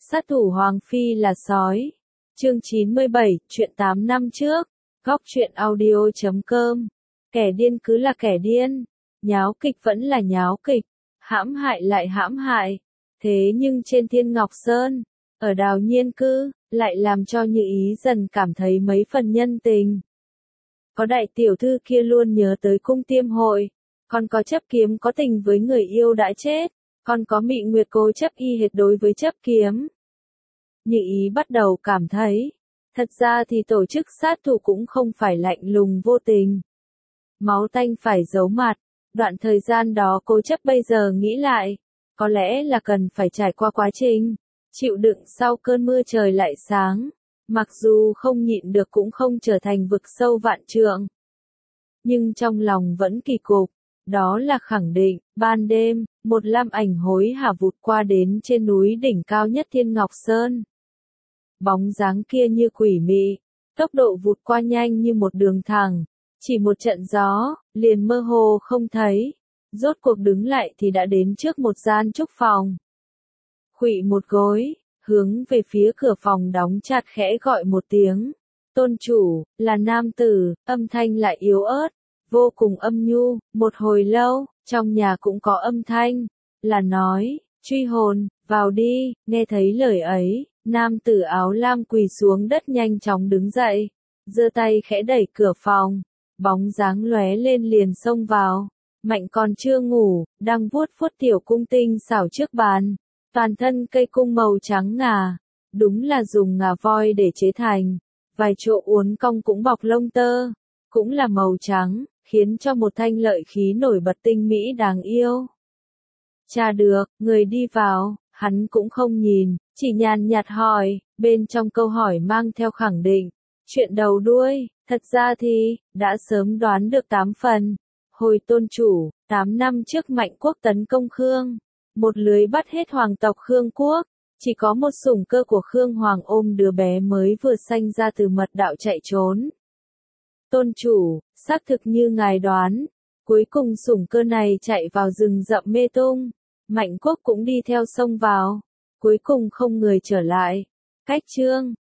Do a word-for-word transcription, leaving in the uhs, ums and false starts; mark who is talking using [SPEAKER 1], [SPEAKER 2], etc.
[SPEAKER 1] sát thủ Hoàng Phi là sói. Chương chín mươi bảy, chuyện tám năm trước. Góc truyện audio chấm com. Kẻ điên cứ là kẻ điên. Nháo kịch vẫn là nháo kịch. Hãm hại lại hãm hại. Thế nhưng trên Thiên Ngọc Sơn, ở Đào Nhiên Cư, lại làm cho Như Ý dần cảm thấy mấy phần nhân tình. Có đại tiểu thư kia luôn nhớ tới cung tiêm hội. Còn có chấp kiếm có tình với người yêu đã chết. Còn có Mị Nguyệt cố chấp y hệt đối với chấp kiếm. Như Ý bắt đầu cảm thấy, thật ra thì tổ chức sát thủ cũng không phải lạnh lùng vô tình. Máu tanh phải giấu mặt, đoạn thời gian đó cố chấp bây giờ nghĩ lại, có lẽ là cần phải trải qua quá trình, chịu đựng sau cơn mưa trời lại sáng, mặc dù không nhịn được cũng không trở thành vực sâu vạn trượng. Nhưng trong lòng vẫn kỳ cục. Đó là khẳng định, ban đêm, một lam ảnh hối hả vụt qua đến trên núi đỉnh cao nhất Thiên Ngọc Sơn. Bóng dáng kia như quỷ mị, tốc độ vụt qua nhanh như một đường thẳng, chỉ một trận gió, liền mơ hồ không thấy. Rốt cuộc đứng lại thì đã đến trước một gian trúc phòng. Khuỵu một gối, hướng về phía cửa phòng đóng chặt khẽ gọi một tiếng. Tôn chủ, là nam tử, âm thanh lại yếu ớt. Vô cùng âm nhu, một hồi lâu, trong nhà cũng có âm thanh, là nói, truy hồn, vào đi, nghe thấy lời ấy, nam tử áo lam quỳ xuống đất nhanh chóng đứng dậy, giơ tay khẽ đẩy cửa phòng, bóng dáng lóe lên liền xông vào, Mạnh còn chưa ngủ, đang vuốt vuốt tiểu cung tinh xảo trước bàn, toàn thân cây cung màu trắng ngà, đúng là dùng ngà voi để chế thành, vài chỗ uốn cong cũng bọc lông tơ, cũng là màu trắng. Khiến cho một thanh lợi khí nổi bật tinh mỹ đáng yêu. Cha được, người đi vào, hắn cũng không nhìn, chỉ nhàn nhạt hỏi, bên trong câu hỏi mang theo khẳng định. Chuyện đầu đuôi, thật ra thì, đã sớm đoán được tám phần. Hồi tôn chủ, tám năm trước Mạnh quốc tấn công Khương, một lưới bắt hết hoàng tộc Khương quốc, chỉ có một sủng cơ của Khương Hoàng ôm đứa bé mới vừa sanh ra từ mật đạo chạy trốn. Tôn chủ, xác thực như ngài đoán, cuối cùng sủng cơ này chạy vào rừng rậm mê tung, Mạnh quốc cũng đi theo sông vào, cuối cùng không người trở lại. Cách chương,